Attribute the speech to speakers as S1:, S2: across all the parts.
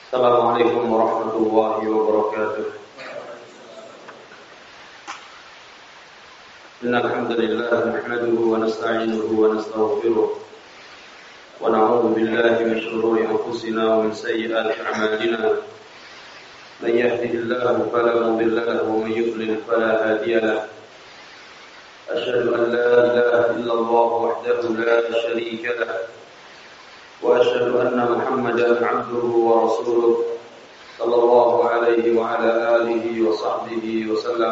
S1: Assalamualaikum warahmatullahi wabarakatuh. Innal hamdalillah nahmaduhu wa nasta'inuhu wa nastaghfiruh wa na'udzu billahi min shururi anfusina wa min sayyiati a'malina. Man yahdihillahu fala mudilla lahu wa man yudlil fala hadiya lahu. Asyhadu an la ilaha illallah wahdahu la syarika lahu وأشهد أن محمدا عبده ورسوله صلى الله عليه وعلى آله وصحبه وسلم.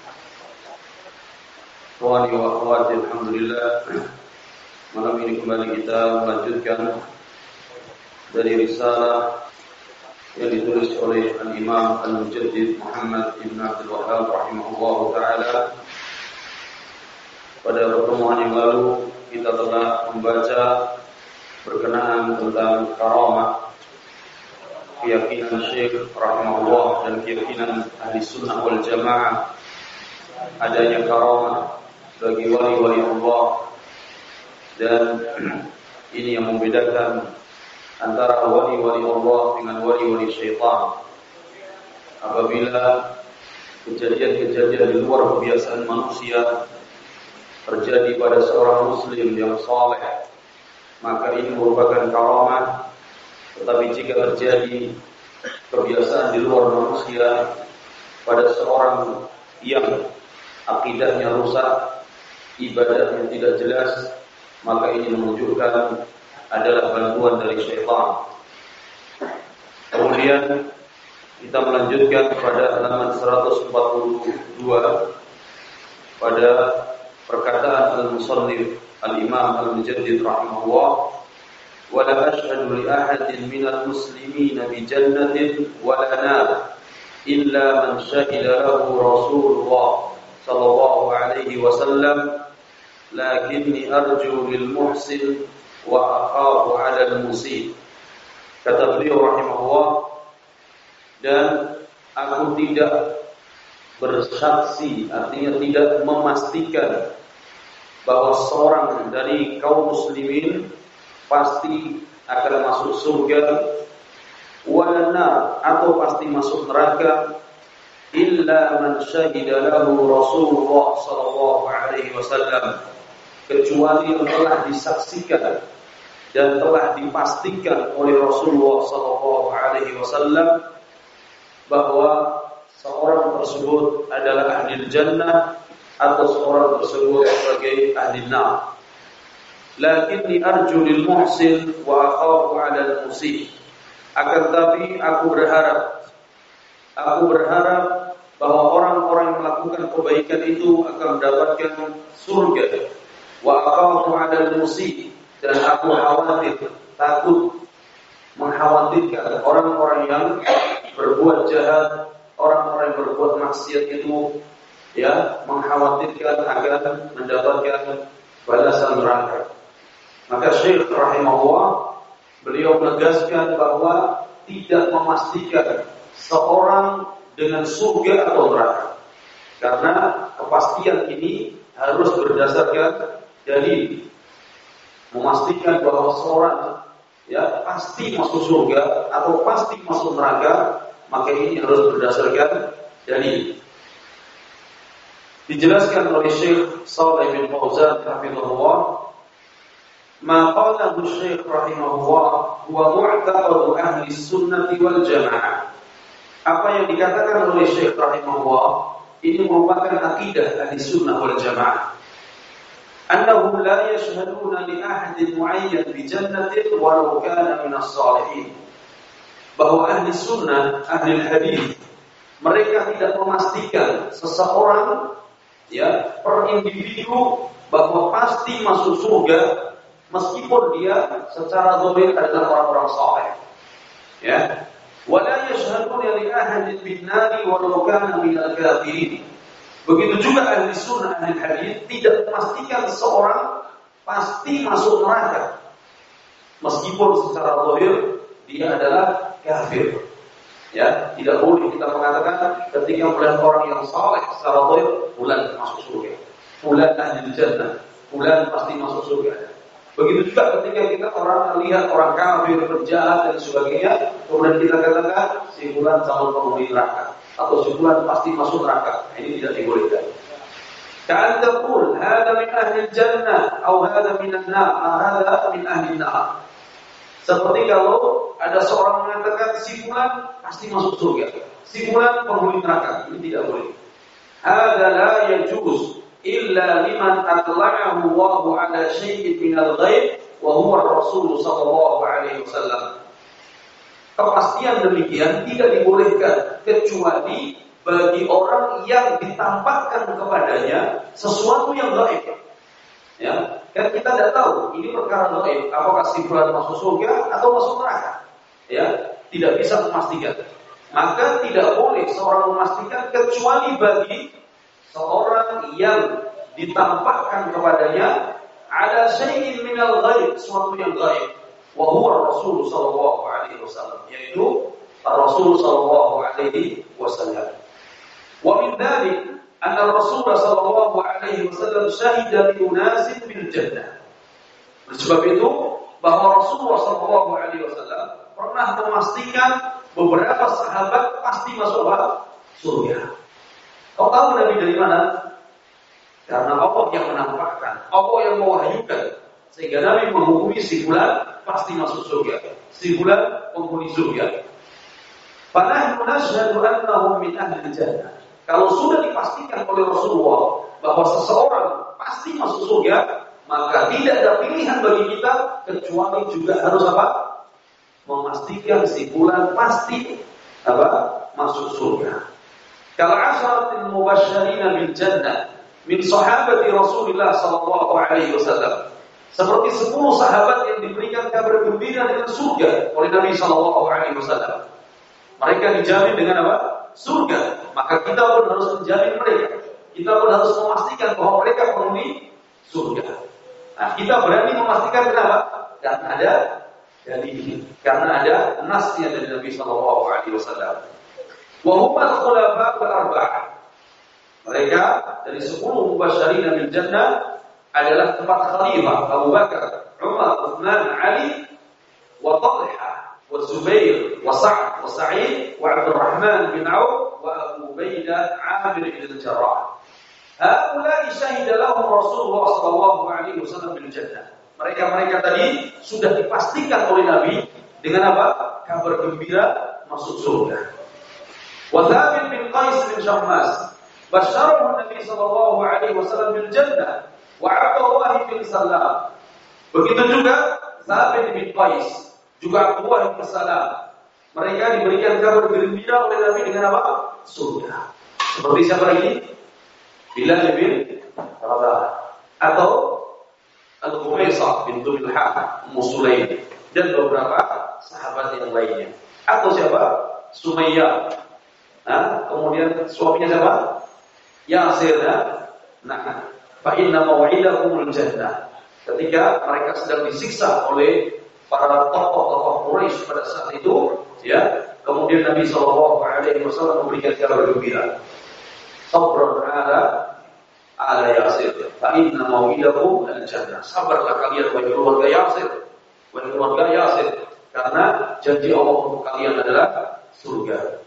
S1: Ikhwani wa akhwati, alhamdulillah, malam ini kembali kita melanjutkan dari risalah yang ditulis oleh Al-Imam Al-Mujaddid Muhammad Ibn Abdul Wahhab rahimahullah ta'ala. Pada pertemuan yang lalu kita telah membaca berkenaan tentang karamah, keyakinan Syekh rahimahullah dan keyakinan ahli sunnah wal jamaah adanya karamah bagi wali-wali Allah, dan ini yang membedakan antara wali-wali Allah dengan wali-wali syaitan. Apabila kejadian-kejadian di luar kebiasaan manusia terjadi pada seorang muslim yang saleh, maka ini merupakan karamah. Tetapi jika terjadi kebiasaan di luar manusia pada seorang yang akidahnya rusak, ibadahnya tidak jelas, maka ini menunjukkan adalah bantuan dari syaitan. Kemudian kita melanjutkan pada halaman 142 pada perkataan al-musannif Al-Imam Al-Mujaddid rahimahullah, wa la ashhadu li ahadin minal muslimina bi jannatin wa la nar illa man shahida lahu Rasulullah sallallahu alaihi wasallam, lakinni arju lil muhsin wa akhafu 'ala al musii. Kata beliau rahimahullah, dan aku tidak bersaksi, artinya tidak memastikan bahwa seorang dari kaum muslimin pasti akan masuk surga walana, atau pasti masuk neraka, illa man syahida lahu Rasulullah sallallahu alaihi wasallam, kecuali yang telah disaksikan dan telah dipastikan oleh Rasulullah sallallahu alaihi wasallam bahwa seorang tersebut adalah ahli jannah atau seorang tersebut sebagai ahli nar. Lakinni arju lil muhsin wa akhafu 'ala al musii. Akan tapi aku berharap bahwa orang-orang yang melakukan kebaikan itu akan mendapatkan surga. Wa akhafu 'ala al musii, dan aku takut mengkhawatirkan orang-orang yang berbuat jahat, orang-orang yang berbuat maksiat itu, mengkhawatirkan agar mendapatkan balasan neraka. Maka Syekh rahimahullah, beliau menegaskan bahwa tidak memastikan seorang dengan surga atau neraka, karena kepastian ini harus berdasarkan dalil. Memastikan bahwa seorang pasti masuk surga atau pasti masuk neraka, maka ini harus berdasarkan dalil. Dijelaskan oleh Syekh Shalih bin Fauzan rahimahullah, ma qalahu Syekh rahimahullah huwa mu'taqadu ahli sunnati wal jamaah. Apa yang dikatakan oleh Syekh rahimahullah ini merupakan akidah ahli sunnah wal jamaah. Annahum la yashhaduna li ahadin mu'ayyan bi jannatin walau kana min as-salihin. Bahwa ahli sunnah, ahli hadis, mereka tidak memastikan seseorang per individu bahwa pasti masuk surga meskipun dia secara zahir adalah orang-orang saleh. Wala yashhaduna li ahadin bin nari walau kana min al-kafirin. Begitu juga ahli sunnah, ahli hadis tidak memastikan seseorang pasti masuk neraka meskipun secara zahir dia adalah kafir. Tidak boleh kita mengatakan ketika melihat orang yang saleh secara zahir, fulan masuk surga, fulan ahli jannah, fulan pasti masuk surga. Begitu juga ketika kita orang lihat orang kafir, penjahat dan sebagainya, kemudian kita katakan si fulan calon penghuni neraka atau si fulan pasti masuk neraka. Ini tidak dibolehkan. Ka'an taqul hada min ahli jannah atau hada min an-nar, hada min ahli an-nar. Seperti kalau ada seorang mengatakan si fulan pasti masuk surga, si fulan penghuni neraka. Ini tidak boleh. Hada la yajuz illa liman atla'ahu Allahu 'ala syai'in min al-ghaib wa huwa ar-rasul sallallahu alaihi wasallam. Kepastian demikian tidak dibolehkan kecuali bagi orang yang ditampakkan kepadanya sesuatu yang gaib. Ya, kan kita tidak tahu ini perkara gaib, apakah si fulan masuk surga atau masuk neraka. Ya, tidak bisa memastikan. Maka tidak boleh seorang memastikan kecuali bagi seorang yang ditampakkan kepadanya ada syai'in minal ghaib, sesuatu yang gaib. Wa huwa Rasul sallallahu alaihi wasallam, yaitu Rasul sallallahu alaihi wasallam. Wa min dzalik anna Rasul sallallahu alaihi wasallam syahida li unasin bil jannah. Sebab itu bahwa Rasulullah sallallahu alaihi wasallam pernah memastikan beberapa sahabat pasti masuk surga. Kau tahu Nabi dari mana? Karena Allah yang menampakkan, Allah yang mewahyukan, sehingga Nabi menghukumi si fulan pasti masuk surga, si fulan penghuni surga. Fanahnu nashhadu annahum min ahli jannah. Kalau sudah dipastikan oleh Rasulullah bahwa seseorang pasti masuk surga, maka tidak ada pilihan bagi kita kecuali juga harus apa? Memastikan si fulan pasti apa? Masuk surga. Kal asharatil mubasysyirin bil jannah min sahabati Rasulillah sallallahu alaihi wasallam. Seperti 10 sahabat yang diberikan kabar gembira dengan surga oleh Nabi sallallahu alaihi wasallam. Mereka dijamin dengan apa? Surga. Maka kita pun harus menjamin mereka. Kita pun harus memastikan bahwa mereka penghuni surga. Nah, kita berani memastikan kenapa? Karena ada nasnya dari Nabi sallallahu alaihi wasallam. Wa hum al-khulafa al-arba'ah. Mereka dari 10 mubasysyirin bil jannah adalah 4 khalifah, Abu Bakar, Umar, Utsman, Ali, wa Talha, wa Zubair, wa Sa'd, wa Sa'id, wa Abdurrahman bin Auf, wa Abu Ubaidah 'Amir bin al-Jarrah. Haula'i syahida lahum Rasulullah sallallahu alaihi wasallam bil jannah. Mereka tadi sudah dipastikan oleh Nabi dengan apa? Kabar gembira masuk surga. Wa Thabit bin Qais bin Shammas basyarahu Nabi sallallahu alaihi wasallam bil jannah wa 'Abdullah bin Salam. Begitu juga Thabit bin Qais, juga Abdullah bin Salam. Mereka diberikan kabar gembira oleh Nabi dengan apa? Surga. Seperti siapa lagi? Bilal bin Rabah atau Al-Khumaisah bin Bilhah, Ummu Sulaim dan beberapa sahabat yang lainnya. Atau siapa? Sumayyah. Kemudian suaminya siapa? Yasir. Nah, fa inna maw'idahumul jannah. Ketika mereka sedang disiksa oleh para tokoh-tokoh Quraisy pada saat itu, ya, kemudian Nabi sallallahu alaihi wasallam memberikan kabar gembira. Sabran ala Yasir, fa inna maw'idahum al-jannah. Sabarlah kalian wahai keluarga Yasir, wahai keluarga Yasir, karena janji Allah untuk kalian adalah surga.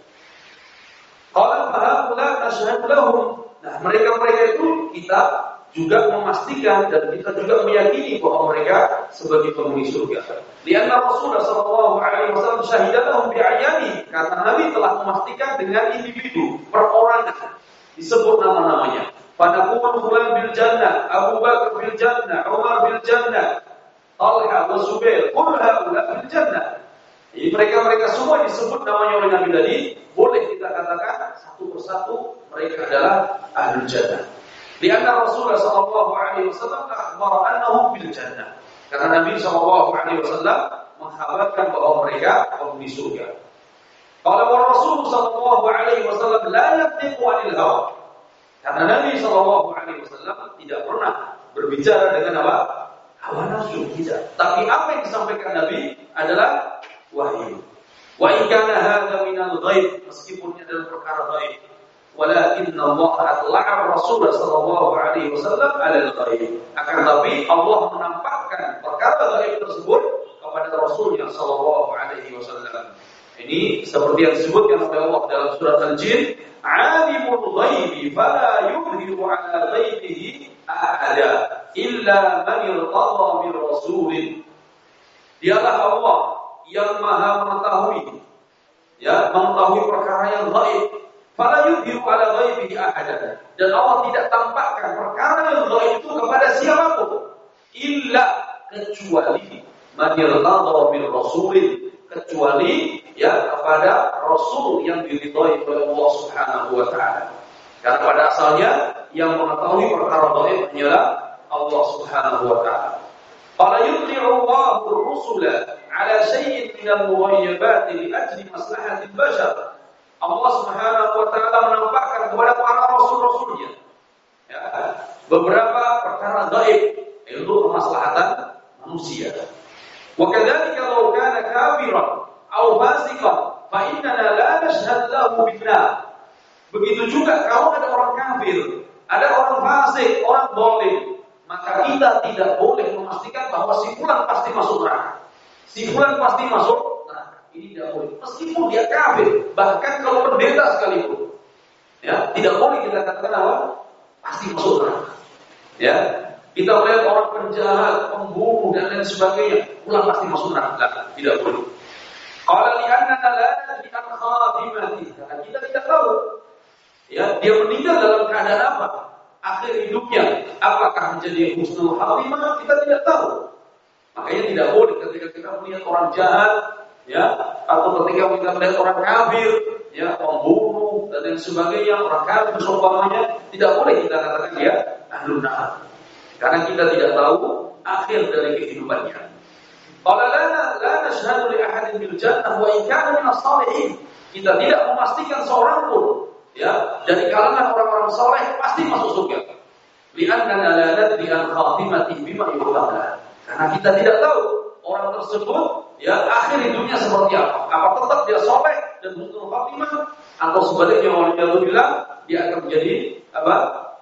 S1: Qala fa haula nashhadu lahum. Nah, mereka itu kita juga memastikan dan kita juga meyakini bahwa mereka sebagai penghuni surga. Lianna Rasulullah sallallahu alaihi wasallam syahida lahum bi'ayani, karena Nabi telah memastikan dengan individu, perorangan, disebut nama-namanya. Fanaqulu fulan bil jannah, Abu Bakar bil jannah, Umar bil jannah, Talha wa Zubair, kullu haula bil jannah. Jadi mereka semua disebut namanya oleh Nabi tadi, boleh kita katakan satu persatu mereka adalah ahlul jannah. Lianna Rasulullah sallallahu alaihi wasallam akhbara annahum bil jannah. Karena Nabi sallallahu alaihi wasallam mengkhabarkan bahwa mereka penghuni surga. Qala wa Rasul sallallahu alaihi wasallam la yantiqu 'anil hawa. Karena Nabi sallallahu alaihi wasallam tidak pernah berbicara dengan apa? Hawa nafsu, tidak. Tapi apa yang disampaikan Nabi adalah wahyu. Wa in kana hadza minal ghaib, meskipun ini adalah perkara ghaib. Walakinna Allah atla'a Rasul sallallahu alaihi wasallam 'alal ghaib. Akan tapi Allah menampakkan menampakkan perkara gaib tersebut kepada Rasulnya sallallahu alaihi wasallam. Ini seperti yang disebutkan oleh Allah dalam surat Al-Jin, "Alimul ghaibi fala yuzhiru 'ala ghaibihi ahada illa man irtada min rasulin." Dialah Allah yang Maha mengetahui, ya, mengetahui perkara yang gaib. Fala yuzhiru 'ala ghaibihi ahada. Dan Allah tidak tampakkan perkara yang gaib itu kepada siapapun illa, kecuali man irtada min rasulin, kecuali ya kepada Rasul yang diridhai oleh Allah Subhanahu wa taala. Karena pada asalnya yang mengetahui perkara gaib hanyalah Allah Subhanahu wa taala. Qala yutli'u Allahu ar-rusula 'ala shay'in min al-mughayyibat li ajli maslahati al-bashar. Allah Subhanahu wa taala menampakkan kepada para rasul-rasulnya, ya, beberapa perkara gaib untuk kemaslahatan manusia. Wa kadzalika law kana kafiran aw fasiqan fa innana la nashhad lahu bin-nar. Begitu juga kalau ada orang kafir, ada orang fasik, orang zalim, maka kita tidak boleh memastikan bahwa si fulan pasti masuk neraka. Si fulan pasti masuk neraka. Ini tidak boleh. Meskipun dia kafir, bahkan kalau pendeta sekalipun, ya, tidak boleh kita katakan apa? Pasti masuk neraka. Ya. Kita melihat orang penjahat, pembunuh dan lain sebagainya, pulang pasti masuk neraka. Tidak boleh. Qala li'annana la nadri an khatimatihi. Karena kita tidak tahu, ya, dia meninggal dalam keadaan apa? Akhir hidupnya apakah menjadi husnul khatimah? Kita tidak tahu. Makanya tidak boleh ketika kita melihat orang jahat, ya, atau ketika kita melihat orang kafir, ya, pembunuh dan lain sebagainya, orang kafir seumpamanya, tidak boleh kita katakan dia ahlun nar. Karena kita tidak tahu akhir dari kehidupannya. Qala la nashhadu li ahadin bil jannah wa in kana min as-salihin. Kita tidak memastikan seorang pun, ya, dari kalangan orang-orang saleh pasti masuk surga. Li'annana la nadri an khatimatihi bima yuqaddar. Karena kita tidak tahu orang tersebut, ya, akhir hidupnya seperti apa. Apa tetap dia saleh dan husnul khatimah, atau sebaliknya orang yang bilang dia akan menjadi apa?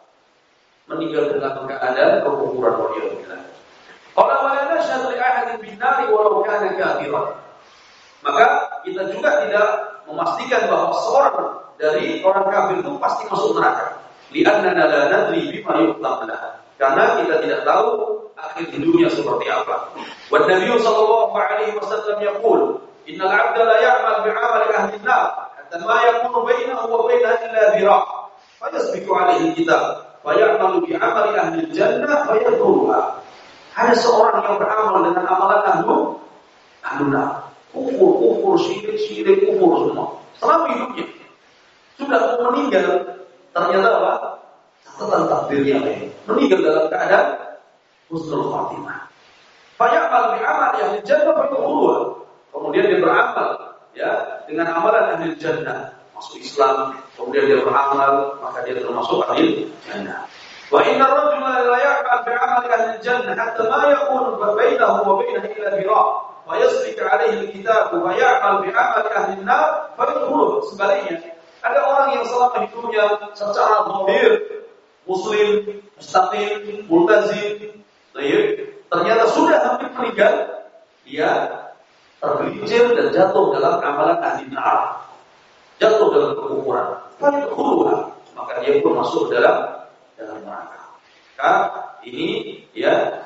S1: Meninggal dalam keadaan kekufuran waliyadzubillah. Qala wa la nashhadu li ahadin bin-nar walau kana kafiran. Maka kita juga tidak memastikan bahwa seorang dari orang kafir itu pasti masuk neraka. Li'annana la nadri bima yuqtam lah. Karena kita tidak tahu akhir hidupnya seperti apa. Wa Nabi sallallahu alaihi wasallam yaqul, "Innal 'abda la ya'mal bi'amali ahli an-nar hatta ma yakunu bainahu wa bainaha illa dhira'. Fa yasbiqu 'alaihi kitab." Fayamalu bi amali ahli jannah fayadkhuluha. Ada seorang yang beramal dengan amalan ahli nar. Kufur, syirik, kufur semua. Selama hidupnya sudah mau meninggal, ternyata apa? Catatan takdirnya meninggal dalam keadaan husnul khatimah. Fayamalu bi amali ahli jannah fayadkhuluha. Kemudian dia beramal, ya, dengan amalan ahli jannah. Masuk Islam, kemudian dia beramal, maka dia termasuk ahli jannah. Wa inna ar-rajula la ya'mal bi'amali ahli jannah hatta ma yakunu bainahu wa bainaha illa dhira', wa yasbiqu 'alayhi al-kitab wa ya'mal bi'amali ahli an-nar fa yadkhuluha. Sebaliknya, ada orang yang selama hidupnya secara zahir muslim, mustaqim, multazim, ternyata sudah hampir meninggal, dia tergelincir dan jatuh dalam amalan ahli nar. Jatuh dalam kekufuran, maka dia pun masuk dalam neraka. Maka ini, ya,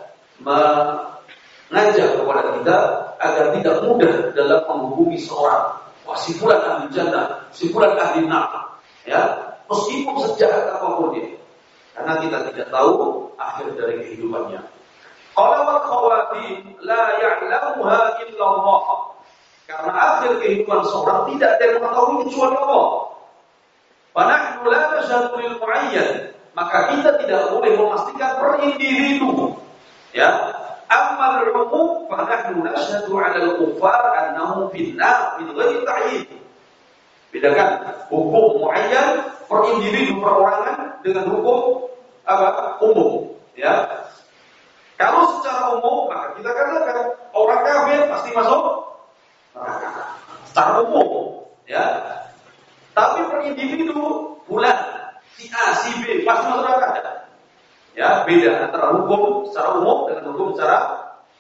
S1: mengajak kepada kita agar tidak mudah dalam menghubungi seorang. Wah, si fulan ahli jannah, si fulan ahli nar, ya, meskipun sejahat apapun dia, karena kita tidak tahu akhir dari kehidupannya. Qala wal khawatim la ya'lamuha illa Allah. Karena akhir kehidupan seorang tidak ada yang mengetahui kecuali Allah. Fanahnu la nashhadu lil mu'ayyan. Maka kita tidak boleh memastikan per individu. Ya. Amma al-umum fanahnu nashhadu 'ala al-kuffar annahum fin nar min ghairi ta'yin. Bedakan hukum mu'ayyan per individu perorangan dengan hukum apa? Umum. Ya. Kalau secara umum maka kita katakan orang kafir pasti masuk neraka secara umum, ya. Tapi per individu, bulan si A, si B pasti masuk neraka. Ya, beda antara hukum secara umum dengan hukum secara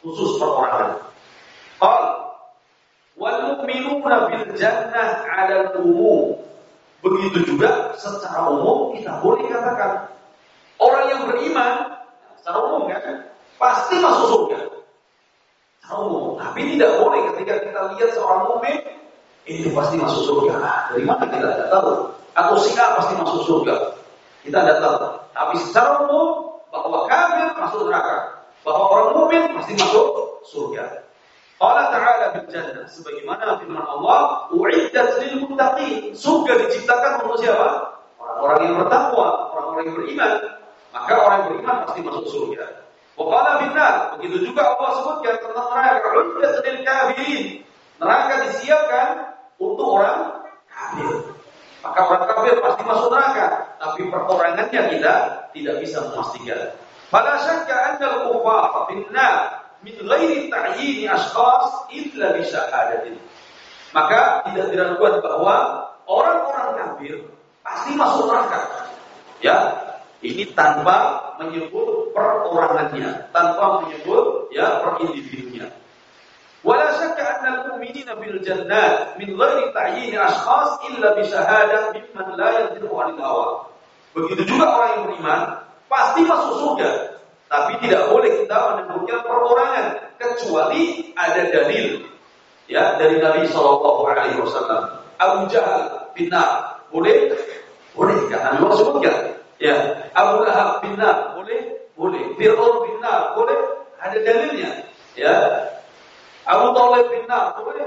S1: khusus perorangan. Qal wal mu'minuna bil jannah 'ala al-umum. Begitu juga secara umum kita boleh katakan orang yang beriman secara umum kan pasti masuk surga. Secara umum, tapi tidak boleh ketika kita lihat seorang mukmin itu pasti masuk surga. Dari mana kita tidak tahu? Atau si A pasti masuk surga. Kita tidak tahu. Tapi secara umum bahwa kafir masuk neraka, bahwa orang mukmin pasti masuk surga. Allah Ta'ala bil jannah, sebagaimana firman Allah, u'iddat lil muttaqin. Surga diciptakan untuk siapa? Orang-orang yang bertakwa, orang-orang yang beriman. Maka orang yang beriman pasti masuk surga. Wa qala binnar, begitu juga Allah sebutkan tentang neraka, u'iddat lil kafirin. Neraka disiapkan untuk orang kafir. Maka orang kafir pasti masuk neraka, tapi perorangannya kita tidak bisa memastikan. Fala syakka anna al-kuffar finnar min ghairi ta'yin ashkhas illa bi syahadatin. Maka tidak diragukan bahwa orang-orang kafir pasti masuk neraka. Ya, ini tanpa menyebut perorangannya, tanpa menyebut ya per individunya. Wala syakka anna al-mu'minina bil jannat min ghairi ta'yin ashkhas illa bi syahadah mimman la yadhuru 'anil hawa. Begitu juga orang yang beriman pasti masuk surga. Tapi tidak boleh kita menyebutkan perorangan kecuali ada dalil ya dari Nabi sallallahu alaihi wasallam. Abu Jahal bin Nar boleh karena Allah sebutkan ya. Abu Lahab bin Nar boleh. Fir'aun bin Nar boleh, ada dalilnya ya. Abu Thalib bin Nar boleh,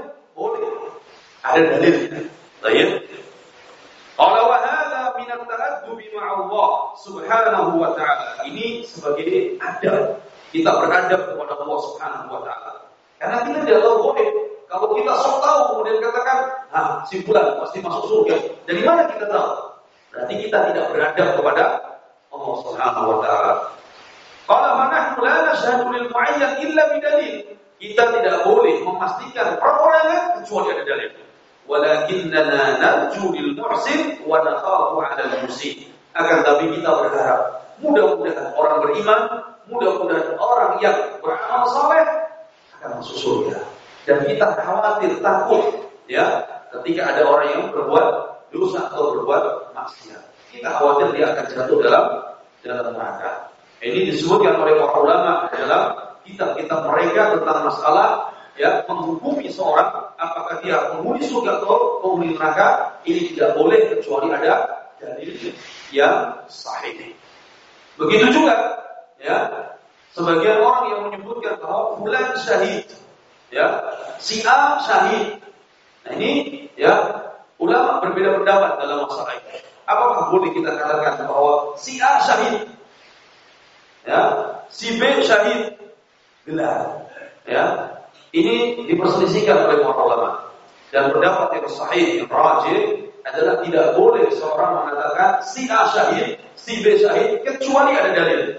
S1: ada dalilnya. Baik. Qala wa hadza min at-ta'addub ma'a Allah subhanahu wa ta'ala. Ini sebagai adab. Kita beradab kepada Allah subhanahu wa ta'ala. Karena kita tidak tahu boleh. Kalau kita sok tahu kemudian katakan, si fulan pasti masuk surga. Dari mana kita tahu? Berarti kita tidak beradab kepada Allah subhanahu wa ta'ala. Qala fa nahnu la nashhadu lil mu'ayyan illa bidalil. Kita tidak boleh memastikan perorangan kecuali ada dalil. Walakinnana narju lil muhsin wa nakhafu 'ala al musii. Akan tapi kita berharap mudah-mudahan orang beriman, mudah-mudahan orang yang beramal saleh akan masuk surga. Dan kita khawatir, takut ya ketika ada orang yang berbuat dosa atau berbuat maksiat. Kita khawatir dia akan jatuh dalam neraka. Ini disebutkan oleh para ulama dalam kitab-kitab mereka tentang masalah ya menghukumi seorang apakah dia penghuni surga atau penghuni neraka. Ini tidak boleh kecuali ada dalil yang sahih. Begitu juga ya sebagian orang yang menyebutkan bahwa fulan syahid ya, si A syahid. Nah ini ya ulama berbeda pendapat dalam masalah ini. Apakah boleh kita katakan bahwa si A syahid ya, si B syahid? Gelar ya. Ini diperselisihkan oleh para ulama. Dan pendapat yang sahih, yang rajih adalah tidak boleh seorang mengatakan si A syahid, si B syahid kecuali ada dalil.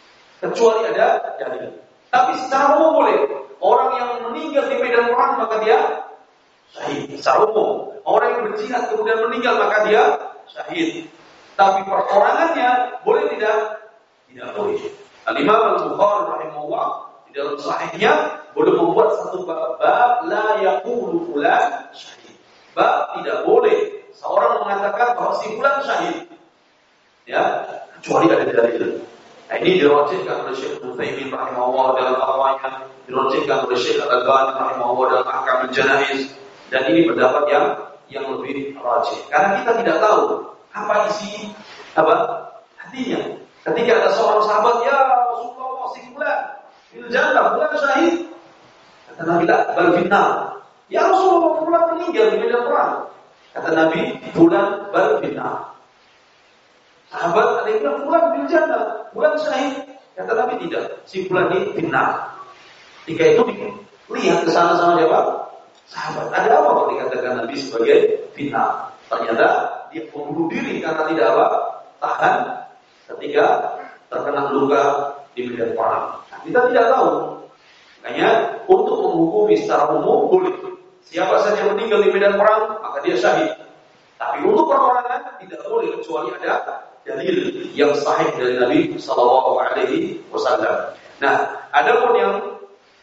S1: Tapi secara umum boleh. Orang yang meninggal di medan perang maka dia syahid. Secara umum. Orang yang berjihad kemudian meninggal maka dia syahid. Tapi perorangannya boleh tidak? Tidak boleh. Al-Imam Al-Bukhari rahimahullah dalam sahihnya boleh membuat satu bab la yaqulu fulan syahid. Bab tidak boleh seorang mengatakan bahwa si fulan syahid. Ya, kecuali ada dalil. Nah, ini dirajihkan oleh Syekh Utsaimin rahimahullah dalam fatwanya, dirajihkan oleh Syekh Al-Albani rahimahullah dalam Ahkamul Janaiz, dan ini pendapat yang lebih rajih. Karena kita tidak tahu apa isi hatinya. Ketika ada seorang sahabat, ya Rasulullah si fulan fil jannah, bukan syahid. Kata Nabi, bal finnar. Ya Rasulullah, bulan meninggal di medan perang. Kata Nabi, bulan bal finnar. Sahabat ada yang bilang, bulan fil jannah, bulan syahid. Kata Nabi tidak, si bulan ini finnar. Ketika itu lihat ke sana sama siapa? Sahabat. Ada apa kalau dikatakan Nabi sebagai finnar? Ternyata dia membunuh diri karena tidak tahan ketika terkena luka di medan perang. Kita tidak tahu. Makanya untuk menghukumi secara umum boleh. Siapa saja meninggal di medan perang maka dia syahid. Tapi untuk perorangan tidak boleh kecuali ada dalil yang sahih dari Nabi sallallahu alaihi wasallam. Nah, adapun yang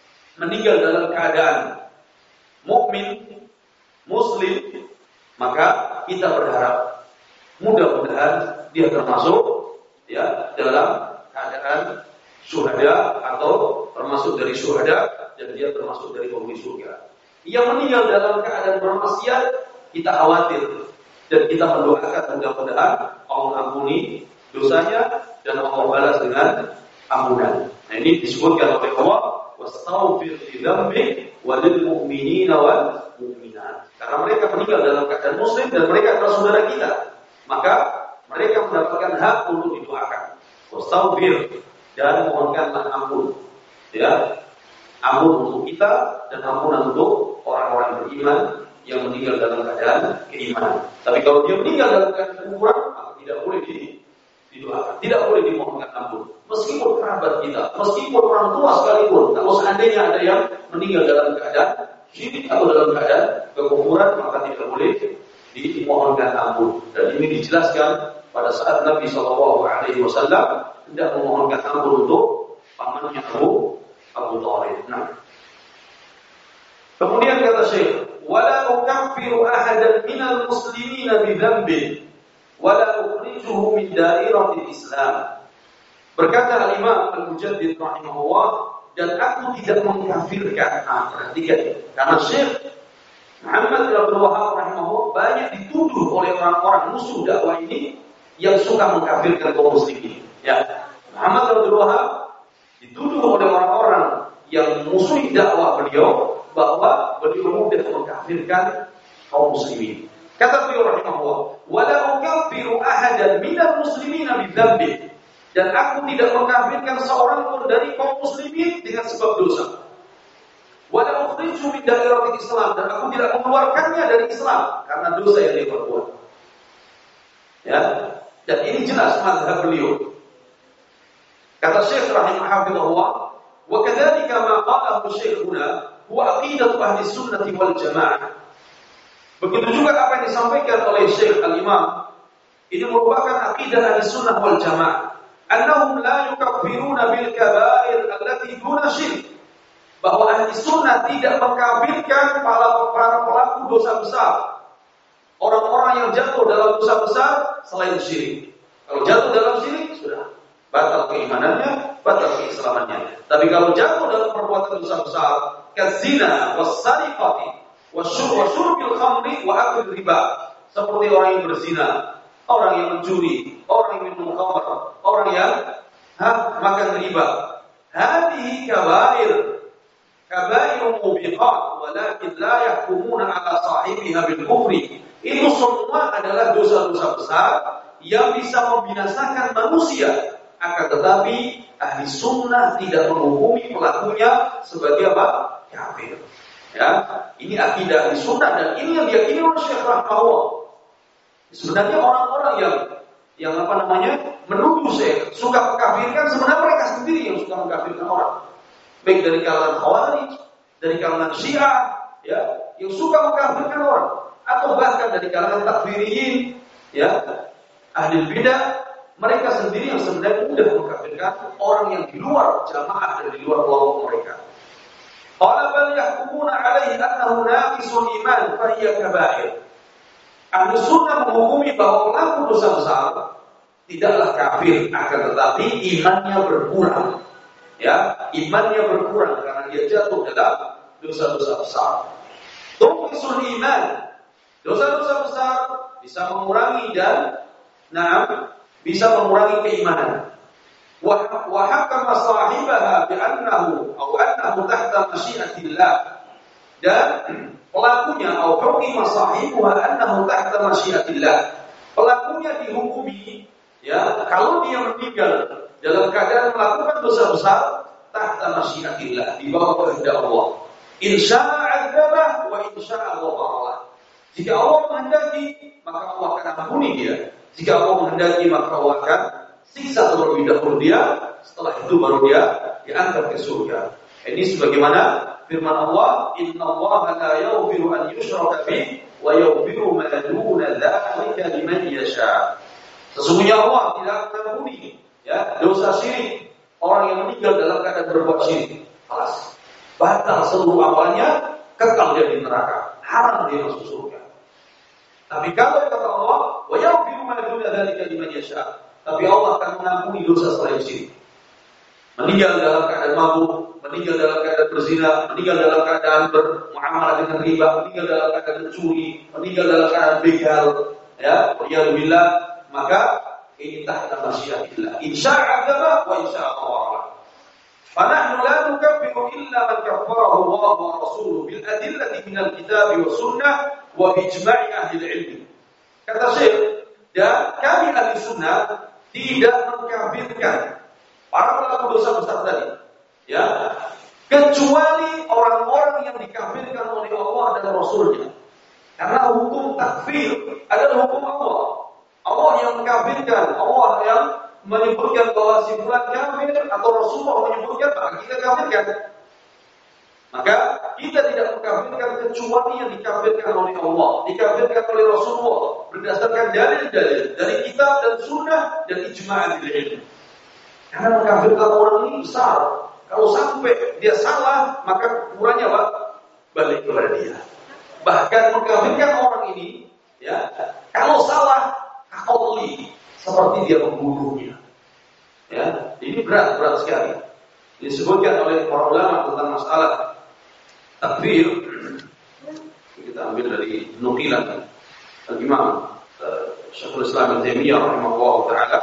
S1: meninggal dalam keadaan mukmin, muslim, maka kita berharap mudah-mudahan dia termasuk ya dalam keadaan syuhada atau termasuk dari syuhada dan dia termasuk dari penghuni surga. Yang meninggal dalam keadaan bermaksiat, kita khawatir dan kita mendoakan mudah-mudahan Allah ampuni dosanya dan Allah balas dengan ampunan. Nah, ini disebutkan oleh Allah, wastaghfir li dzambik walil mu'minina wal mu'minat. Karena mereka meninggal dalam keadaan muslim dan mereka adalah saudara kita, maka mereka mendapatkan hak untuk didoakan. Wastaghfir, dan mohonkanlah ampun. Ya. Ampun untuk kita dan ampunan untuk orang-orang beriman yang meninggal dalam keadaan keimanan. Tapi kalau dia meninggal dalam keadaan kekufuran, maka tidak boleh didoakan, tidak boleh dimohonkan ampun. Meskipun kerabat kita, meskipun orang tua sekalipun, kalau seandainya ada yang meninggal dalam keadaan syirik atau dalam keadaan kekufuran, maka tidak boleh dimohonkan ampun. Dan ini dijelaskan pada saat Nabi SAW tidak memohonkan ampun untuk pamannya Abu Thalib. Nah. Kemudian kata Syekh, wala ukaffiru ahadan minal muslimina bi dzambin wala ukhrijuhu min dairatil Islam. Berkata Al-Imam Al-Mujaddid rahimahullah, dan aku tidak mengkafirkan. Perhatikan, karena Syekh Muhammad bin Abdul Wahhab rahimahullah banyak dituduh oleh orang-orang musuh dakwah ini yang suka mengkafirkan kaum muslimin. Ya, Muhammad bin Abdul Wahhab dituduh oleh orang-orang yang musuh dakwah beliau bahwa beliau mudah mengkafirkan kaum muslimin. Kata beliau rahimahullah, wala ukaffiru ahadan minal muslimina bidzambin, dan aku tidak mengkafirkan seorang pun dari kaum muslimin dengan sebab dosa. Wala ukhriju min dairatil Islam, dan aku tidak mengeluarkannya dari Islam karena dosa yang dia perbuat. Ya, dan ini jelas mazhab beliau. Kata Syekh rahimahullah, wa kadzalika ma qalahu Syekhuna huwa aqidatu ahli sunnati wal jamaah. Begitu juga apa yang disampaikan oleh Syekh Al-Imam, ini merupakan akidah ahli sunnah wal jamaah. Annahum la yukaffiruna bil kaba'ir allati duna syirk. Bahwa ahli sunnah tidak mengkafirkan para pelaku dosa besar. Orang-orang yang jatuh dalam dosa besar selain syirik. Kalau jatuh dalam syirik sudah batal keimanannya, batal keislamannya. Tapi kalau jatuh dalam perbuatan dosa besar, kazina, wassariqati, wasyurbil khamri, wa akil riba, seperti orang yang berzina, orang yang mencuri, orang yang minum khamr, orang yang makan riba. Hadihi kabair mubiqat, walakin la yahkumuna ala sahibiha bil kufri. Itu semua adalah dosa-dosa besar yang bisa membinasakan manusia. Akan tetapi ahli sunnah tidak menghukumi pelakunya sebagai apa? Kafir. Ya, ini akidah ahli sunnah dan ini yang diyakini oleh Syekh rahimahullah. Sebenarnya orang-orang yang menuduh Syekh suka mengkafirkan, sebenarnya mereka sendiri yang suka mengkafirkan orang. Baik dari kalangan Khawarij, dari kalangan Syiah, ya, yang suka mengkafirkan orang, atau bahkan dari kalangan takfiriyin, ya, ahli bidah. Mereka sendiri yang sebenarnya mudah mengkafirkan orang yang di luar jamaah dan di luar kelompok mereka. Qala bal yahkumuna alaihi annahu naqisul iman fa hiya kaba'ir. Ahlu sunnah menghukumi bahwa pelaku dosa besar tidaklah kafir, akan tetapi imannya berkurang. Ya, imannya berkurang karena dia jatuh dalam dosa-dosa besar. Tuqisul iman. Dosa-dosa besar bisa mengurangi dan bisa mengurangi keimanan. Wa hakama sahibaha bi annahu tahta masyiatillah. Dan pelakunya atau hukima sahibuha annahu tahta masyiatillah. Pelakunya dihukumi, ya, kalau dia meninggal dalam keadaan melakukan dosa besar, tahta masyiatillah, di bawah kehendak Allah. Insya'a 'adzabah wa insya'a ghafara. Jika Allah menghendaki, maka Allah akan ampuni dia. Jika Allah menghendaki, maka Allah akan siksa terlebih dahulu dia. Setelah itu baru dia diangkat ke surga. Ini sebagaimana firman Allah, Inna Allah la yaghfiru an yushraka bih wa yaghfiru ma duna dzalika liman yasha. Sesungguhnya Allah tidak akan mengampuni, ya, dosa syirik orang yang meninggal dalam keadaan berbuat syirik. Alas. batal seluruh amalnya, kekal dia di neraka, haram dia masuk surga. Tapi kalau kata Allah, wa yaghfiru ma duna dzalika liman yasha. Tapi Allah akan mengampuni dosa selain syirik. Meninggal dalam keadaan mabuk, meninggal dalam keadaan berzina, meninggal dalam keadaan bermuamalah dengan riba, meninggal dalam keadaan mencuri, meninggal dalam keadaan begal, ya, waliyadzubillah, maka ini tahta masyiatillah. Insya'a adzaba wa insya'a Allah. فنحن لا نكفر إلا من كفره الله ورسوله بالأدلة من الكتاب والسنة وبإجماع أهل العلم. Kata Syekh, dan kami ahli sunnah tidak mengkafirkan para pelaku dosa besar tadi, ya, kecuali orang-orang yang dikafirkan oleh Allah dan Rasulnya. Karena hukum takfir adalah hukum Allah. Allah yang mengkafirkan, Allah yang menyebutkan bahwa si fulan kafir atau Rasulullah menyebutkan bahwa kita kafirkan. Maka kita tidak mengkafirkan kecuali yang dikafirkan oleh Allah, dikafirkan oleh Rasulullah berdasarkan dalil-dalil dari kitab dan sunnah dan ijma' al-ilm. Karena mengkafirkan orang ini besar. Kalau sampai dia salah, maka ukurannya apa? Balik kepada dia. Bahkan mengkafirkan orang ini, ya, kalau salah, kakoli, seperti dia membunuhnya. Ya, ini berat sekali. Disebutkan oleh para ulama tentang masalah takfir. Kita ambil dari nukilan Imam Syekhul Islam Ibnu Taimiyah rahimahullah taala.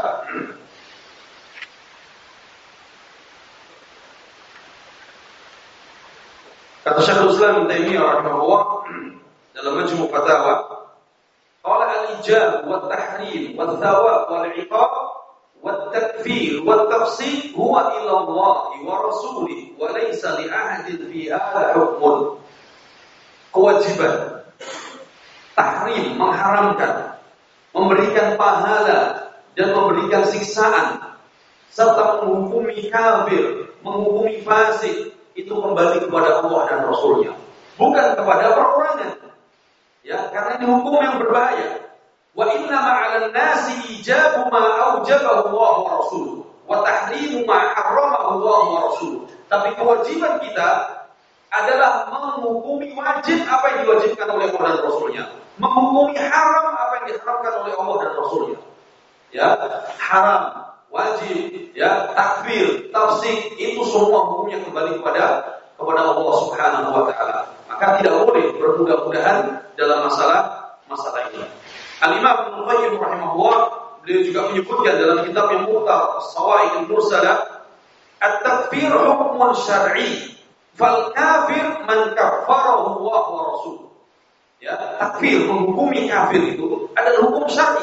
S1: Kata Syekhul Islam Ibnu Taimiyah rahimahullah dalam Majmu' Fatawa, qala al-ijab wa tahrim wa thawab wal 'iqab wa takfir wa tafsir huwa ila Allah wa rasulih wa laysa li ahadin fi hadha hukmun. Kewajiban, tahrim, mengharamkan, memberikan pahala dan memberikan siksaan serta menghukumi kafir, menghukumi fasik, itu kembali kepada Allah dan Rasulnya, bukan kepada perorangan. Ya, karena ini hukum yang berbahaya. Wa inna ma'alan nasi ijabu ma aujabahu Allah wa rasuluh wa tahrimu ma harramahu Allah wa rasuluh. Tapi kewajiban kita adalah menghukumi wajib apa yang diwajibkan oleh Allah dan Rasulnya, menghukumi haram apa yang diharamkan oleh Allah dan Rasulnya. Ya, haram, wajib, ya, takfir, tafsir, itu semua hukumnya kembali kepada Allah Subhanahu wa taala. Maka tidak boleh bermudah-mudahan dalam masalah ini. Al-Imam Ibnu Qayyim rahimahullah, beliau juga menyebutkan dalam kitab yang Mukhtar As-Sawa'iq Al-Mursalah, at-takfir hukmun syar'i, fal kafir man kaffarahu Allah wa rasuluh. Ya, takfir, menghukumi kafir itu adalah hukum syar'i.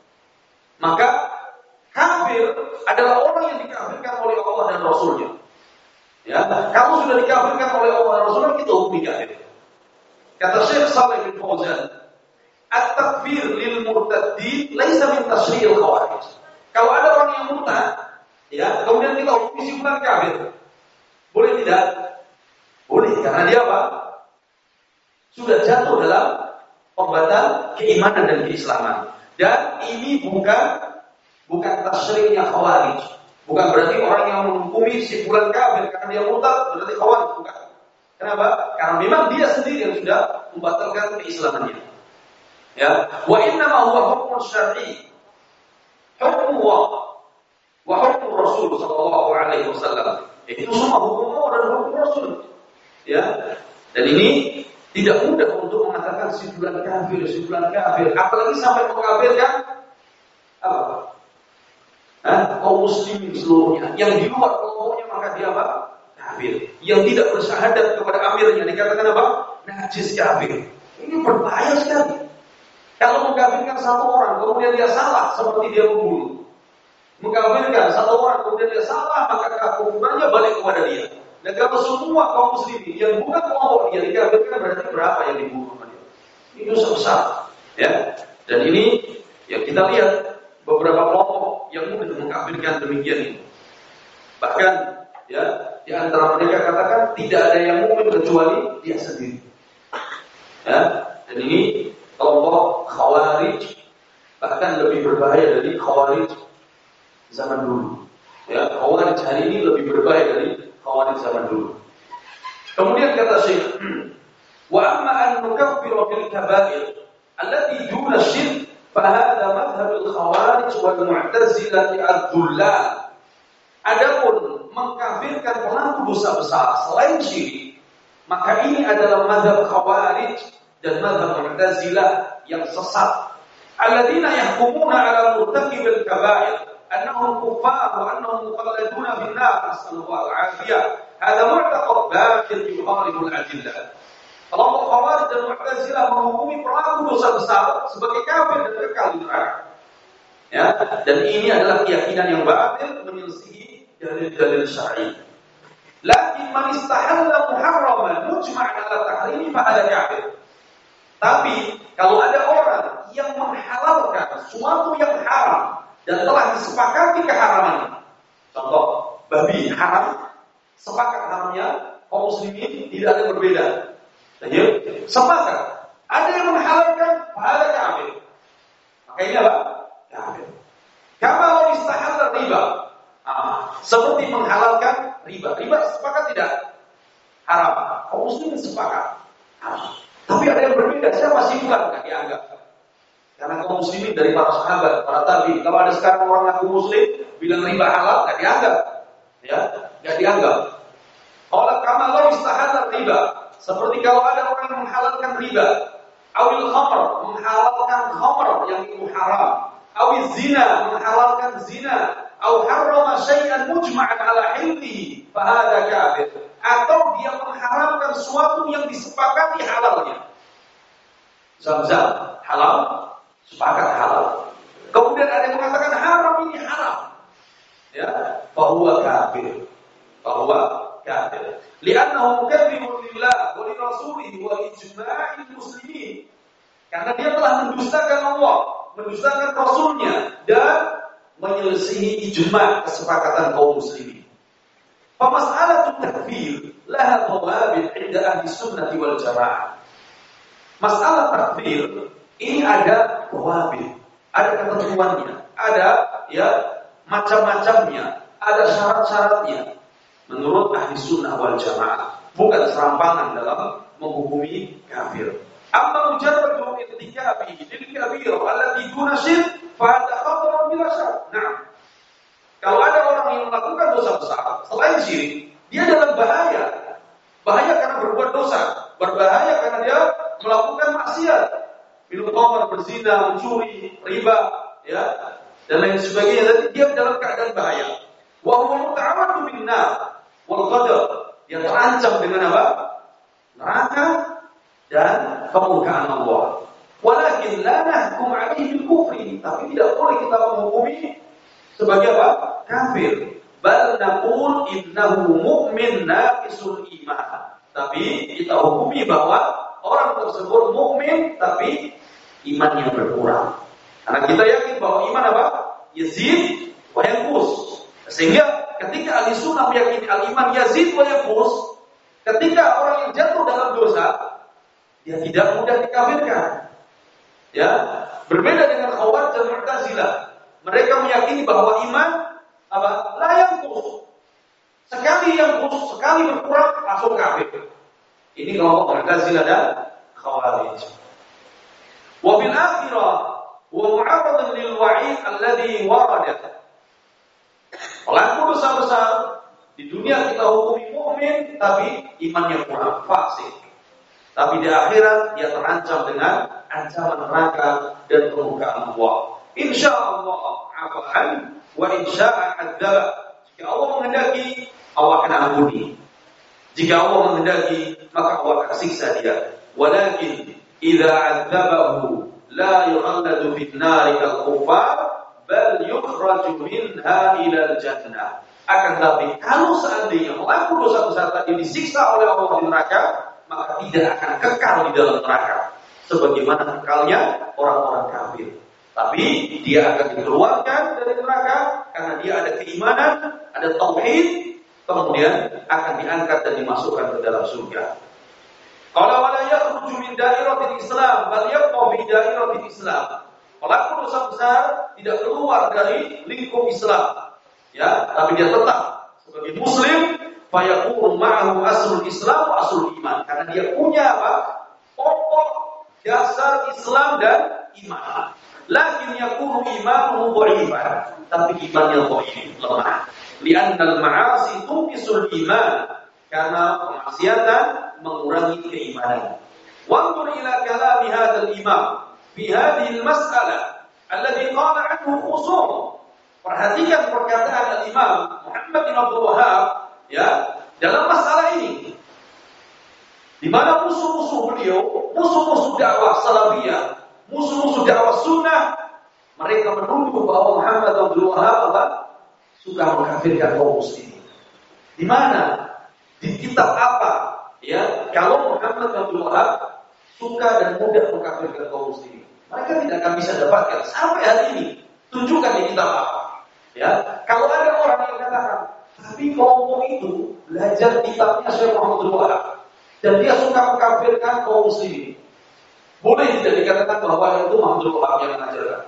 S1: Maka kafir adalah orang yang dikafirkan oleh Allah dan Rasulnya. Ya, kalau sudah dikafirkan oleh Allah dan Rasulnya, kita hukumi kafir. Kata Syekh Shalih bin Fauzan, at-takfir lil murtaddi laisa min tasyri'il khawarij. Kalau ada orang yang murtad, ya, kemudian kita hukumi si fulan kafir, boleh tidak? Boleh, karena dia apa? Sudah jatuh dalam pembatal keimanan dan keislaman. Dan ini bukan tasyri'nya khawarij. Bukan berarti orang yang menghukumi si fulan kafir karena dia murtad berarti khawarij, bukan. Kenapa? Karena memang dia sendiri yang sudah membatalkan keislamannya. Ya, wa inna ma huwa hukmun syar'i. Hukum Allah wa hukum Rasul sallallahu alaihi wasallam. Itu semua hukum Allah dan hukum Rasul. Ya. Dan ini tidak mudah untuk mengatakan si fulan kafir, apalagi sampai mengkafirkan apa? Kaum muslimin seluruhnya. Yang di luar kelompoknya maka dia apa? Kafir. Yang tidak bersyahadat kepada amirnya dikatakan apa? Najis kafir. Ini berbahaya sekali. Kalau mengkafirkan satu orang kemudian dia salah seperti dia membunuh. Mengkafirkan satu orang kemudian dia salah, maka kekufurannya balik kepada dia. Dan kalau semua kaum muslimin yang bukan kelompok dia dikafirkan, berarti berapa yang dibunuh dia? Itu sebesar. Ya. Dan ini yang kita lihat beberapa kelompok yang mudah mengkafirkan demikian ini. Bahkan ya, di antara mereka katakan tidak ada yang mukmin kecuali dia sendiri. Ya. Dan ini kelompok khawarij bahkan lebih berbahaya dari khawarij zaman dulu. Ya, khawarij hari ini lebih berbahaya dari khawarij zaman dulu. Kemudian kata Syekh, wa amma an nukaffiru bil kaba'ir allati duna syirk fa hadha madhhab al khawarij wal mu'tazilah ad-dullal. Adapun mengkafirkan pelaku dosa besar selain syirik, maka ini adalah mazhab khawarij dan mazhab mu'tazilah yang sesat. Alladzina yahkumuna 'ala murtakibil kaba'ir annahum kuffar wa annahum mukhalladuna fin nar, nasallallahu al-'afiyah. Hadza mu'taqad batil yuharibul adillah. Kelompok Khawarij dan Mu'tazilah menghukumi pelaku dosa besar sebagai kafir dan kekal di neraka. Ya, dan ini adalah keyakinan yang batil menyelisihi dalil-dalil syar'i. Lakin man istahalla muharraman mujma'an 'ala tahrimi fa hada kafir. Tapi kalau ada orang yang menghalalkan sesuatu yang haram dan telah disepakati keharamannya. Contoh, babi haram, sepakat haramnya, kaum muslimin tidak ada yang berbeda. Ya, sepakat. Ada yang menghalalkan, ada kafir. Maka ini apa? Kafir. Kalau istahalla riba, seperti menghalalkan riba. Riba sepakat tidak? Haram. Kaum muslimin sepakat. Haram. Tapi ada yang berbeda. Siapa simpulan? Tidak dianggap. Karena kaum muslimin dari para sahabat, para tabi. Kalau ada sekarang orang ngaku muslim bilang riba halal, tidak dianggap. Ya, tidak dianggap. Kalau kama istahalla riba, seperti kalau ada orang yang menghalalkan riba, awil khamr, menghalalkan khamr yang itu haram, awil zina, menghalalkan zina, aw harrama syai'an mujma'an 'ala hillihi, fa hadha kafir. Atau dia mengharamkan sesuatu yang disepakati halalnya. Zam-zam halal, sepakat halal. Kemudian ada yang mengatakan haram ini haram. Ya, bahwa kafir. Bahwa kafir. Li'annahu mukadzibun lillah wa li rasulih wa ijma'il muslimin. Karena dia telah mendustakan Allah, mendustakan Rasulnya dan menyelisihi ijma' kesepakatan kaum muslimin. Fa mas'alatut takfir laha dhawabit 'inda ahli sunnah wal jamaah. Masalah takfir ini ada dhawabit, ada ketentuannya, ada ya macam-macamnya, ada syarat-syaratnya menurut ahli sunnah wal jamaah, bukan serampangan dalam menghukumi kafir. Amma mujarradu irtikabi lil kabir allati duna syirk fa hadha khatarun bila syak. Nah, kalau ada orang yang melakukan dosa besar selain syirik, dia dalam bahaya. Bahaya karena berbuat dosa, berbahaya karena dia melakukan maksiat, minum khamr, berzina, mencuri, riba, ya, dan lain sebagainya. Jadi dia dalam keadaan bahaya. Wa huwa muta'awwadu bin nar wal qadar, yang terancam dengan apa? Neraka dan kemurkaan Allah. Walakin la nahkum 'alaihi bil kufri, tapi tidak boleh kita menghukumi sebagai apa? Kafir. Bal naqul innahu mu'min naqisul iman. Tapi kita hukumi bahwa orang tersebut mukmin tapi imannya berkurang. Karena kita yakin bahwa iman apa? Yazid wa yanqus. Sehingga ketika ahli sunnah meyakini al-iman yazid wa yanqus, ketika orang yang jatuh dalam dosa, dia tidak mudah dikafirkan. Ya, berbeda dengan Khawarij dan Mu'tazilah. Mereka meyakini bahwa iman apa? La yanqus. Sekali yanqus, sekali berkurang langsung kafir. Ini kelompok Mu'tazilah dan Khawarij. Wa bil akhirah wa mu'arradun lil wa'id alladhi warada. Pelaku dosa besar di dunia kita hukumi mukmin tapi imannya kurang, fasik. Tapi di akhirat dia terancam dengan ancaman neraka dan kemurkaan Allah. Insyaallah afan wa insya'a adzab. Jika Allah menghendaki, Allah akan ampuni. Jika Allah menghendaki, maka Allah akan siksa dia. Walakin idza adzabahu la yughalladu fin nari kal kuffar bal yukhraju minha ila al jannah. Akan tapi kalau seandainya pelaku dosa besar tadi disiksa oleh Allah di neraka, maka tidak akan kekal di dalam neraka sebagaimana kekalnya orang-orang kafir. Tapi dia akan dikeluarkan dari neraka karena dia ada keimanan, ada tauhid, kemudian akan diangkat dan dimasukkan ke dalam surga. Qala wala yakhruju min dairatil Islam bal yabqa fi dairatil Islam. Pelaku dosa besar tidak keluar dari lingkup Islam, ya, tapi dia tetap sebagai muslim fayakunu ma'ahu aslul Islam wa aslul iman. Karena dia punya apa? Pokok dasar Islam dan iman. Lakin yakunu imanuhu dha'ifan, tapi imannya dhaif, lemah. Li'anna al-ma'asi tumisul iman, karena kemaksiatan mengurangi keimanan. Wanzur ila kalami hadzal imam fi hadhihi al-mas'alah alladhi qala anhu khusum. Perhatikan perkataan al-Imam Muhammad bin Abdul Wahhab ya dalam masalah ini, di mana musuh-musuh beliau, musuh-musuh dakwah salafiyah, musuh-musuh dakwah sunnah, mereka menuduh bahwa Muhammad bin Abdul Wahhab suka mengkafirkan kaum muslimin. Di mana? Di kitab apa? Ya, kalau Muhammad bin Abdul Wahhab suka dan mudah mengkafirkan kaum muslimin, mereka tidak akan bisa dapatkan sampai hari ini. Tunjukkan di kitab apa? Ya, kalau ada orang yang katakan, tapi kelompok itu belajar kitabnya Syekh Muhammad bin Wahhab dan dia suka mengkafirkan kaum muslimin, boleh tidak dikatakan bahwa itu Muhammad bin Wahhab yang mengajarkan?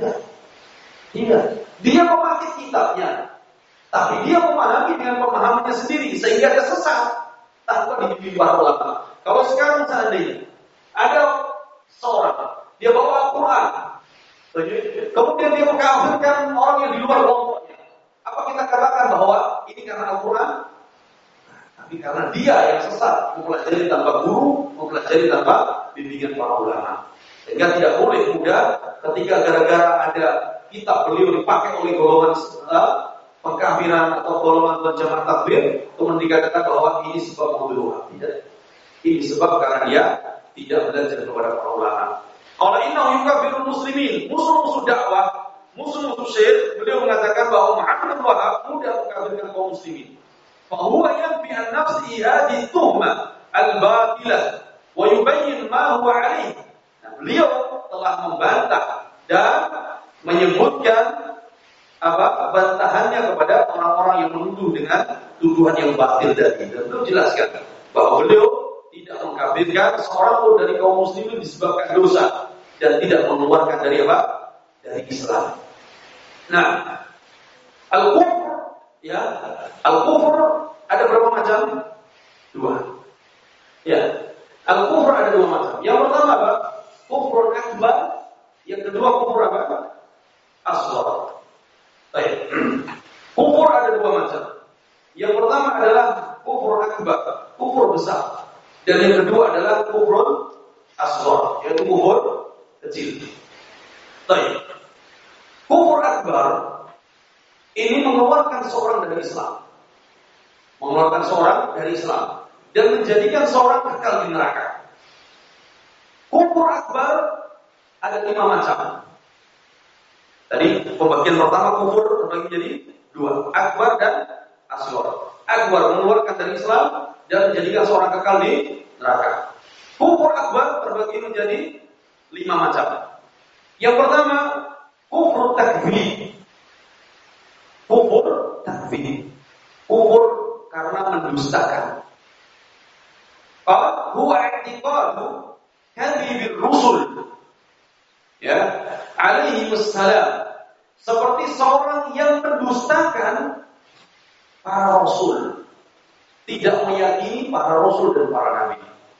S1: Tidak. Dia memakai kitabnya, tapi dia memahami dengan pemahamannya sendiri sehingga dia sesat tanpa dibimbing para ulama. Kalau sekarang seandainya ada seorang dia bawa Al-Quran, kemudian dia mengkafirkan orang yang di luar kelompoknya, apa kita katakan bahwa ini karena Al-Quran? Tapi karena dia yang sesat, mempelajari tanpa guru, mempelajari tanpa bimbingan para ulama. Sehingga tidak boleh mudah ketika gara-gara ada kitab beliau dipakai oleh golongan pengkafiran atau golongan penjamaah takfir, kemudian dikatakan bahwa ini sebab Mu'tazilah. Tidak. Ini sebab karena dia tidak belajar kepada para ulama. Qala innahu yukafirul muslimin, musuh-musuh dakwah, musuh-musuh syekh, beliau mengatakan bahwa Muhammad bin Wahhab mudah mengkafirkan kaum muslimin. Fa huwa yanfi an nafsihi hadhihi tuhmah al-batilah wa yubayyin ma huwa alayh. Nah, beliau telah membantah dan menyebutkan bantahannya kepada orang-orang yang menuduh dengan tuduhan yang batil tadi. Dan beliau jelaskan bahwa beliau tidak mengkafirkan seorang pun dari kaum muslimin disebabkan dosa dan tidak mengeluarkan dari apa? Dari Islam. Nah, al-kufur ya, al-kufur ada berapa macam? Dua. Ya, al-kufur ada dua macam. Yang pertama apa? Kufur akbar. Yang kedua kufur apa? Asghar. Baik. Kufur ada dua macam. Yang pertama adalah kufur akbar, kufur besar. Dan yang kedua adalah kufur asghar, yaitu kufur kecil. Baik. Kufur akbar ini mengeluarkan seorang dari Islam. Mengeluarkan seorang dari Islam dan menjadikan seorang kekal di neraka. Kufur akbar ada 5 macam. Tadi pembagian pertama kufur terbagi jadi 2, akbar dan asghar. Akbar mengeluarkan dari Islam dan menjadikan seorang kekal di neraka. Kufur akbar terbagi menjadi 5 macam. Yang pertama, kufur takfir. Kufur takfir. Kufur karena mendustakan. Huwa i'tiqadu kadhibir rusul. Ya, alaihi wassalam. Seperti seorang yang mendustakan para rasul, tidak meyakini para rasul dan para nabi.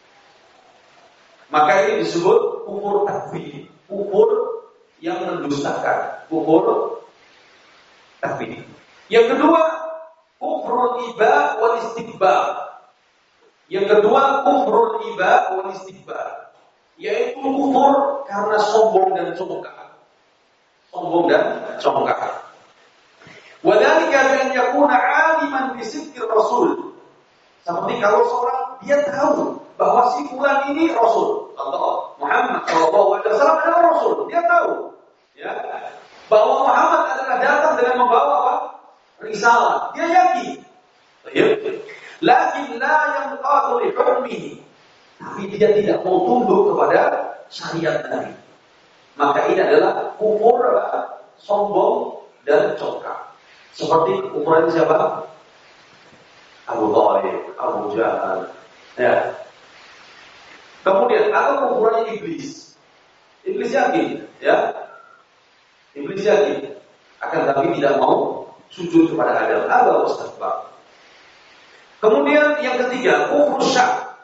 S1: Maka ini disebut kufur takfir, kufur yang mendustakan, kufur takfir. Yang kedua, kufrul iba wal istikbar. Yang kedua, kufrul iba wal istikbar, yaitu kufur karena sombong dan congkak. Sombong dan congkak. Wadhalika bi an yakuna 'aliman bi sidqir rasul. Seperti kalau seorang dia tahu bahwa si fulan ini rasul, atau Muhammad sallallahu alaihi wasallam adalah rasul, dia tahu ya bahwa Muhammad adalah datang dengan membawa apa? Risalah. Dia yakin. Lakin la yanqadu li hukmihi. Tapi dia tidak mau tunduk kepada syariat Nabi. Maka ini adalah kufur sombong dan congkak. Seperti kekufuran siapa? Abu Thalib, Abu Jahal. Ya. Kemudian ada kekufuran iblis. Iblis yakin, ya. Iblis yakin akan tapi tidak mau sujud kepada Adam. Apa Ustaz? Kemudian yang ketiga, kufur syak.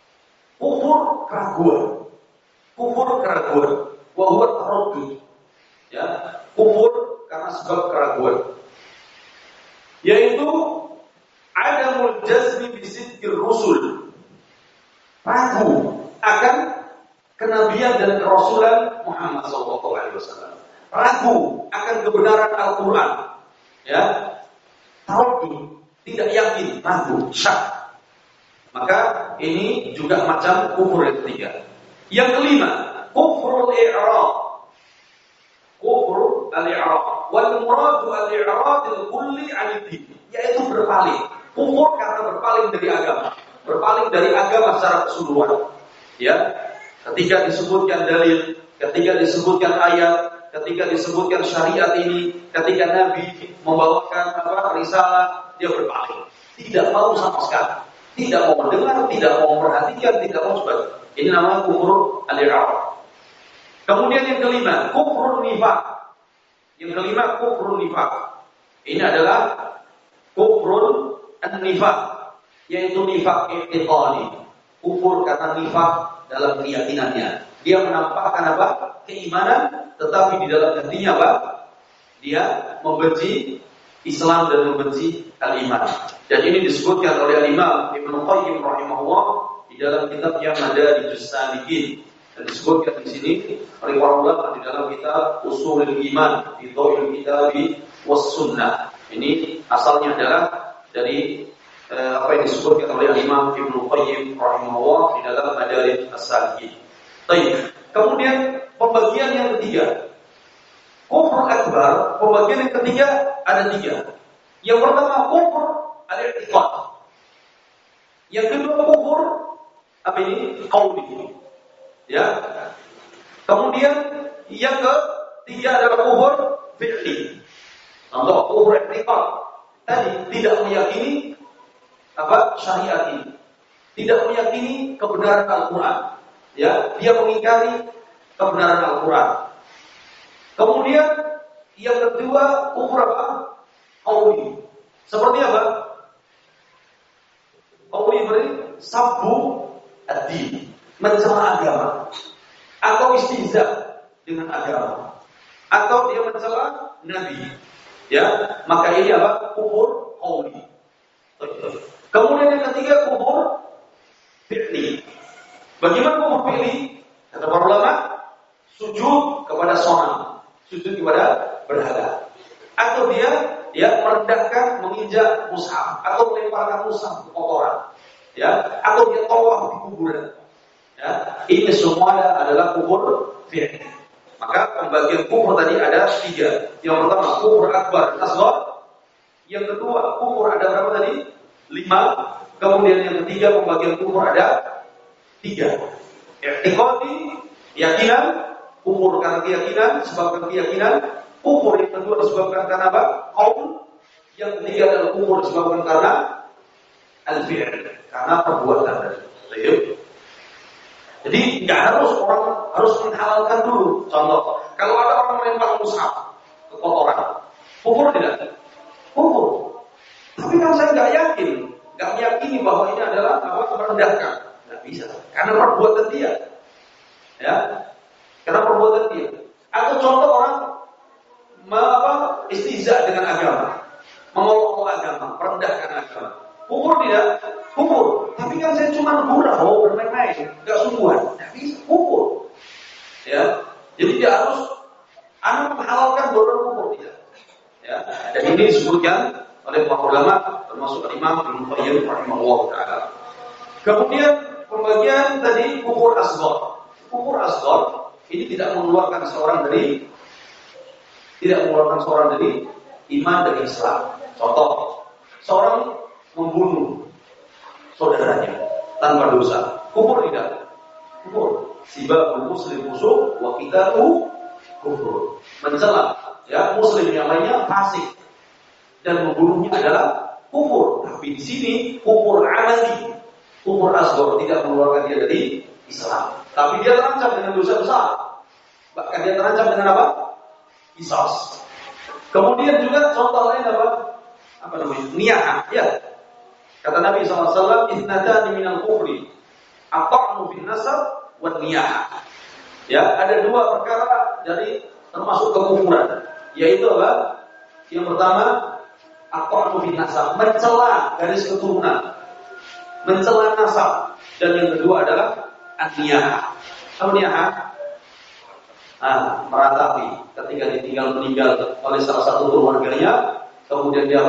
S1: Kufur keraguan. Kufur keraguan. Wa huwa taraddud. Ya, kufur karena sebab keraguan. Yaitu adamul jazmi bisidqir rusul. Ragu akan kenabian dan kerasulan Muhammad SAW. Ragu akan kebenaran Al-Quran. Ya, taraddud, tidak yakin, ragu, syak. Maka ini juga macam kufur yang ketiga. Yang kelima, kufrul i'rad. Kufur al-i'rad. Wal muradu al-i'radil kulli 'anil din, yaitu berpaling. Kufur karena berpaling dari agama. Berpaling dari agama secara keseluruhan. Ya, ketika disebutkan dalil, ketika disebutkan ayat, ketika disebutkan syariat ini, ketika Nabi membawakan risalah, dia berpaling. Tidak mau sama sekali. Tidak mau mendengar, tidak mau memperhatikan, tidak mau sebagainya. Ini namanya kufur al-i'rad. Kemudian yang kelima, kufrun nifaq. Yang kelima, kufrun nifaq. Ini adalah kufrun an-nifaq, yaitu nifaq i'tiqadi. Kufur karena nifaq dalam keyakinannya. Dia menampakkan apa? Keimanan, tetapi di dalam hatinya apa? Dia membenci Islam dan membenci al-iman. Dan ini disebutkan oleh Imam Ibnu Qayyim rahimahullah di dalam kitab yang ada di Salikin. Dan disebutkan di sini oleh para ulama di dalam kitab Ushulul Iman, di Dhawil Kitab was Sunnah. Ini asalnya adalah dari apa yang disebutkan oleh Imam Ibnu Qayyim rahimahullah di dalam Madarij As-Salikin. Baik. Kemudian pembagian yang ketiga, kufur akbar. Pembagian yang ketiga ada tiga. Yang pertama kufur al-i'tiqad. Yang kedua kufur apa ini? Qauli. Ya. Kemudian yang ketiga adalah kufur fi'li. Contoh kufur i'tiqad. Tadi tidak meyakini apa syariat ini. Tidak meyakini kebenaran Al-Qur'an. Ya, dia mengingkari kebenaran Al-Qur'an. Kemudian yang kedua kufur apa? Qauli. Seperti apa? Qauli berarti sabbu ad-din, mencela agama, atau istihza dengan agama, atau dia mencela Nabi. Ya, maka ini apa? Kufur qauli. Kemudian yang ketiga kufur fi'li. Bagaimana kufur fi'li? Kata para ulama, sujud kepada sonam, sujud kepada berhala, atau dia merendahkan, menginjak mushaf, atau melemparkan mushaf ke kotoran, ya, atau dia tawaf di kuburan. Ya, ini semua adalah kufur fi'li. Maka pembagian kufur tadi ada tiga. Yang pertama kufur akbar asghar. Yang kedua kufur ada berapa tadi? 5. Kemudian yang ketiga pembagian kufur ada 3. I'tiqadi, keyakinan, kufur karena keyakinan, disebabkan keyakinan. Kufur yang kedua disebabkan karena apa? Qaul. Yang ketiga adalah kufur disebabkan karena al-fi'l, karena perbuatan. Baik. Jadi nggak harus orang harus menghalalkan dulu. Contoh, kalau ada orang melempar mushaf ke kotoran, kufur tidak? Kufur. Tapi kalau saya nggak meyakini bahwa ini adalah apa, merendahkan, nggak bisa. Karena perbuatan dia, ya, karena perbuatan dia. Atau contoh orang istihza dengan agama, mengolok-olok agama, merendahkan agama. Kufur tidak? Kufur. Tapi kan saya cuma gurau, bermain-main, enggak sungguhan. Enggak bisa kufur. Ya. Jadi dia harus menghalalkan dorongan kufur tidak. Ya. Dan ini disebutkan oleh para ulama termasuk Imam Ibnu Qayyim rahimahullah taala. Kemudian pembagian tadi kufur asghar. Kufur asghar ini tidak mengeluarkan seorang dari iman dari Islam. Contoh, seorang membunuh saudaranya tanpa dosa, kufur tidak? Kufur. Sibabul muslim fusuq wa qitaluhu kufur. Mencela ya muslim yang lainnya fasik dan membunuhnya adalah kufur. Tapi di sini kufur amali, kufur asghar, tidak mengeluarkan dia dari Islam. Tapi dia terancam dengan dosa besar. Bahkan dia terancam dengan apa? Qisas. Kemudian juga contoh lain apa namanya? Niyah, ya. Kata Nabi SAW, "Ithnatani minal kufri, at-ta'nu bin nasab wan niyah." Ya, ada dua perkara dari termasuk kekufuran, yaitu apa? Yang pertama, at-ta'nu bin nasab, mencela garis keturunan, mencela nasab, dan yang kedua adalah an-niyah. Apa niyah? Meratapi ketika ditinggal meninggal oleh salah satu keluarganya, kemudian dia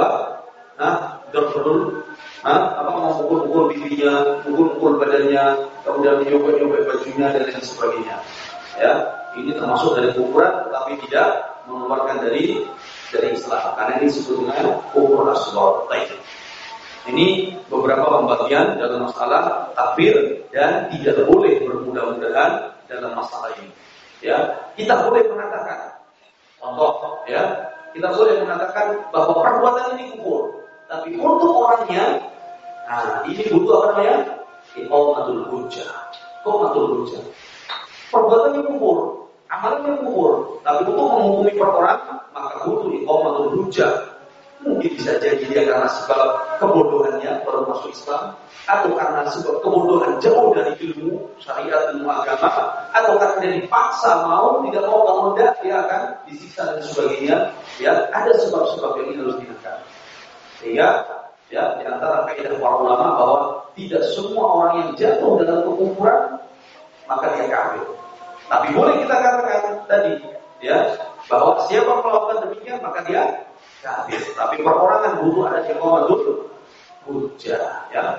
S1: memukul-mukul bibinya, mukul-mukul badannya, kemudian menyobek-nyobek bajunya dan lain sebagainya. Ya, ini termasuk dari kufuran, tetapi tidak mengeluarkan dari Islam, karena ini disebut dengan kufur asghar. Ini beberapa pembagian dalam masalah takfir dan tidak boleh bermudah-mudahan dalam masalah ini. Ya, kita boleh mengatakan, contoh, ya, kita boleh mengatakan bahwa perbuatan ini kufur, tapi untuk orangnya, ini butuh apa namanya? Iqamatul hujjah. Iqamatul hujjah. Perbuatannya kufur, amalnya kufur, tapi untuk menghukumi per orang, maka butuh iqamatul hujjah. Mungkin bisa jadi dia karena sebab kebodohannya baru masuk Islam, atau karena sebab kebodohan jauh dari ilmu syariat, ilmu agama, atau karena dia dipaksa tidak mau, kalau tidak dia akan disiksa dan sebagainya. Ya, ada sebab-sebab yang ini harus dihentikan. Sehingga ya, di antara kaidah para ulama bahwa tidak semua orang yang jatuh dalam kekufuran maka dia kafir. Tapi boleh kita katakan tadi, ya, bahwa siapa melakukan demikian maka dia kafir. Tapi perorangan butuh ada iqamatul hujjah, ya.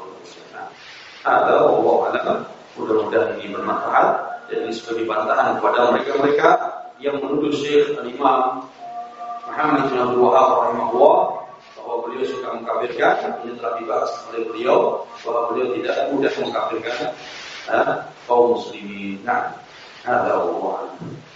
S1: Ada Allah, mudah-mudahan ini bermanfaat dan ini sebagai bantahan kepada mereka-mereka yang menuduh Syekh Al-Imam Muhammad bin Abdul Wahhab rahimahullah bahwa beliau suka mengkafirkan. Ini telah dibahas oleh beliau bahwa beliau tidak mudah mengkafirkan kaum muslimin. Ada Allah.